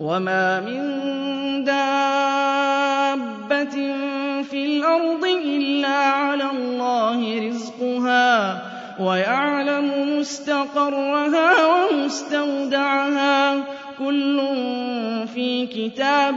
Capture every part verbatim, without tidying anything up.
وَمَا مِن دَابَّةٍ فِي الْأَرْضِ إِلَّا عَلَى اللَّهِ رِزْقُهَا وَيَعْلَمُ مُسْتَقَرَّهَا وَمُسْتَوْدَعَهَا ۚ كُلٌّ فِي كِتَابٍ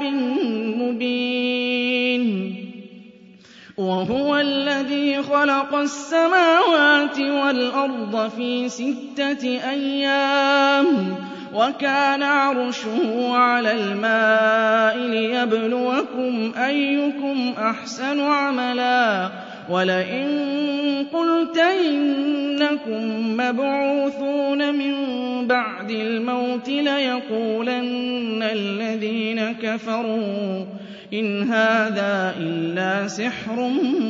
مُّبِينٍ. وَهُوَ الَّذِي خَلَقَ السَّمَاوَاتِ وَالْأَرْضَ فِي سِتَّةِ أَيَّامٍ وَكَانَ عَرْشُهُ عَلَى الْمَاءِ لِيَبْلُوَكُمْ أَيُّكُمْ أَحْسَنُ عَمَلًا. وَلَئِن قُلْتَ إِنَّكُم مَّبْعُوثُونَ مِن بَعْدِ الْمَوْتِ لَيَقُولَنَّ الَّذِينَ كَفَرُوا إِنْ هَٰذَا إِلَّا سِحْرٌ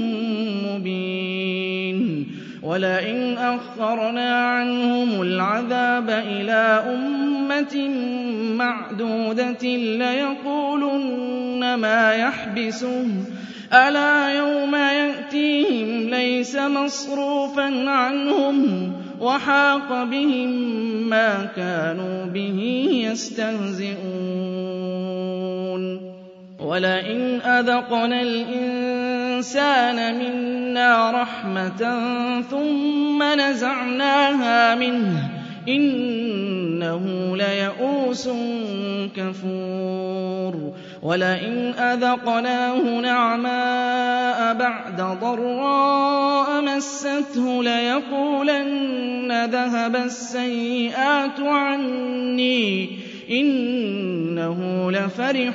مُّبِينٌ. وَلَئِنْ أَخَّرْنَا عَنْهُمُ الْعَذَابَ إِلَىٰ أُمَّةٍ مَّعْدُودَةٍ لَّيَقُولُنَّ مَا يَحْبِسُهُ ۗ أَلَا يَوْمَ يَأْتِيهِمْ لَيْسَ مَصْرُوفًا عَنْهُمْ وَحَاقَ بِهِم مَّا كَانُوا بِهِ يَسْتَهْزِئُونَ. وَلَئِنْ أَذَقْنَا الْإِنسَانَ مِنَّا رَحْمَةً ثُمَّ نَزَعْنَاهَا مِنْهُ إِنَّهُ لَيَئُوسٌ كَفُورٌ. وَلَئِنْ أَذَقْنَاهُ نَعْمَاءَ بَعْدَ ضَرَّاءَ مَسَّتْهُ لَيَقُولَنَّ ذَهَبَ السَّيِّئَاتُ عَنِّي إِنَّهُ لَفَرِحٌ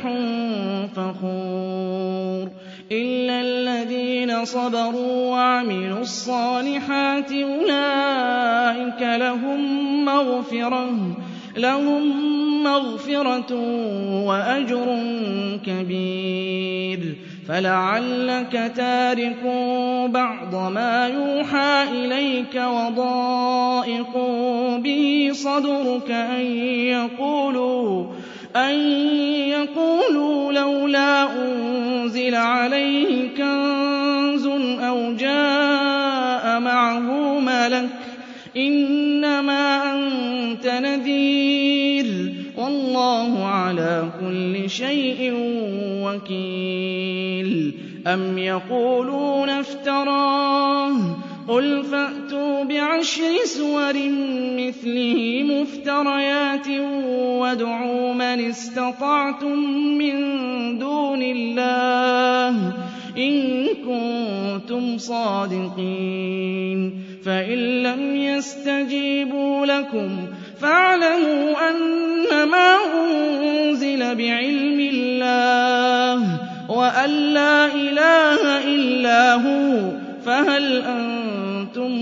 فَخُورٌ. إِلَّا الَّذِينَ صَبَرُوا وَعَمِلُوا الصَّالِحَاتِ أُولَٰئِكَ لَهُم مَّغْفِرَةٌ لَهُم مَّغْفِرَةٌ وَأَجْرٌ كَبِيرٌ. فَلَعَلَّكَ تَارِكٌ بَعْضَ مَا يُوحَىٰ إِلَيْكَ وَضَائِقٌ بِهِ صَدْرُكَ أَن يَقُولُوا أَن يَقُولُوا لَوْلَا أُنزِلَ عَلَيْهِ كَنزٌ أَوْ جَاءَ مَعَهُ مَلَكٌ ۚ إِنَّمَا أَنتَ نَذِيرٌ وَاللَّهُ عَلَىٰ كُلِّ شَيْءٍ وَكِيلٌ. أَمْ يَقُولُونَ افْتَرَاهُ ۖ قُلْ فَأْتُوا بِعَشْرِ سُوَرٍ مِّثْلِهِ مُفْتَرَيَاتٍ وَادْعُوا مَنِ اسْتَطَعْتُم مِّن دُونِ اللَّهِ إِن كُنتُمْ صَادِقِينَ. فَإِن لَّمْ يَسْتَجِيبُوا لَكُمْ فَاعْلَمُوا أَنَّمَا أُنزِلَ بِعِلْمِ اللَّهِ وَأَن لَّا إِلَٰهَ إِلَّا هُوَ، فَهَلْ أَنتُم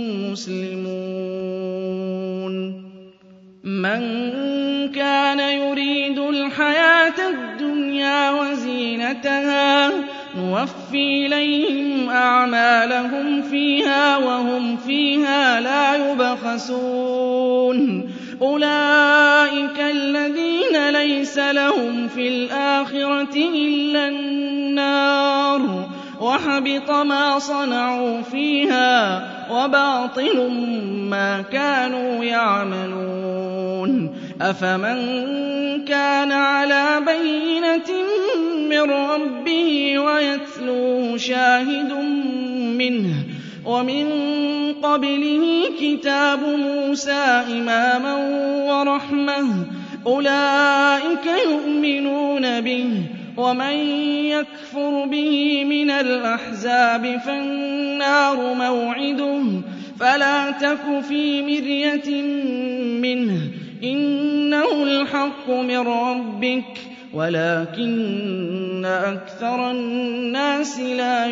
مُّسْلِمُونَ؟ مَن كَانَ يُرِيدُ الْحَيَاةَ الدُّنْيَا وَزِينَتَهَا نُوَفِّي إِلَيْهِمْ أَعْمَالَهُمْ فِيهَا وَهُمْ فِيهَا لَا يُبْخَسُونَ. أُولَٰئِكَ الَّذِينَ لَيْسَ لَهُمْ فِي الْآخِرَةِ إِلَّا النَّارُ وَحَبِطَ مَا صَنَعُوا فِيهَا وَبَاطِلٌ مَّا كَانُوا يَعْمَلُونَ. أَفَمَن كَانَ عَلَىٰ بَيِّنَةٍ مِّن رَّبِّهِ وَيَتْلُوهُ شَاهِدٌ مِّنْهُ وَمِن قَبْلِهِ كِتَابُ مُوسَىٰ إِمَامًا وَرَحْمَةً ۚ أُولَٰئِكَ يُؤْمِنُونَ بِهِ ۚ وَمَن يَكْفُرْ بِهِ مِنَ الْأَحْزَابِ فَالنَّارُ مَوْعِدُهُ ۚ فَلَا تَكُ فِي مِرْيَةٍ مِّنْهُ ۚ إِنَّهُ الْحَقُّ مِن رَّبِّكَ وَلَٰكِنَّ أَكْثَرَ النَّاسِ لَا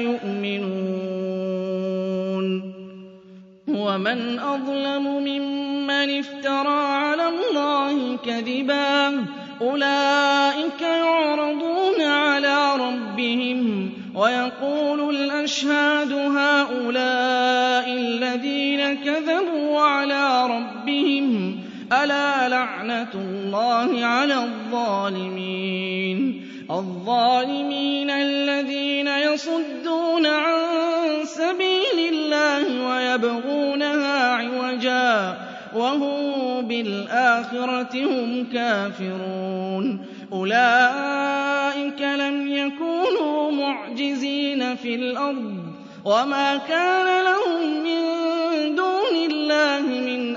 يُؤْمِنُونَ. وَمَنْ أَظْلَمُ مِمَّنِ افْتَرَىٰ عَلَى اللَّهِ كَذِبًا ۚ أُولَٰئِكَ يُعْرَضُونَ عَلَىٰ رَبِّهِمْ وَيَقُولُ الْأَشْهَادُ هَٰؤُلَاءِ الَّذِينَ كَذَبُوا عَلَىٰ رَبِّهِمْ ۚ أَلَا لَعْنَةُ اللَّهِ عَلَى الظَّالِمِينَ. الظَّالِمِينَ الَّذِينَ يَصُدُّونَ عَن سَبِيلِ اللَّهِ وَيَبْغُونَهَا عِوَجًا وهم بالآخرة هم كافرون أولئك لم يكونوا معجزين في الأرض وما كان لهم من دون الله من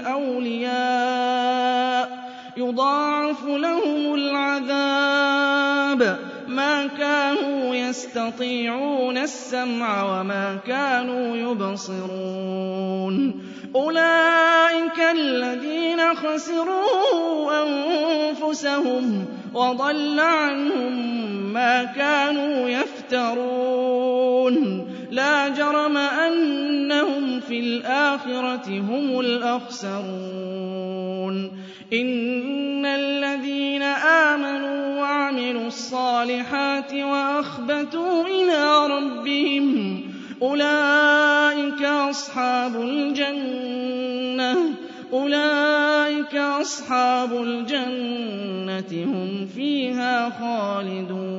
أولياء يضاعف لهم العذاب ما كانوا يستطيعون السمع وما كانوا يبصرون أولئك الذين خسروا أنفسهم وضل عنهم ما كانوا يفترون لا جرم أنهم في الآخرة هم الأخسرون إن الذين آمنوا وعملوا الصالحات وأخبتوا إلى ربهم أولئك أصحاب الجنة أولئك أصحاب الجنة هم فيها خالدون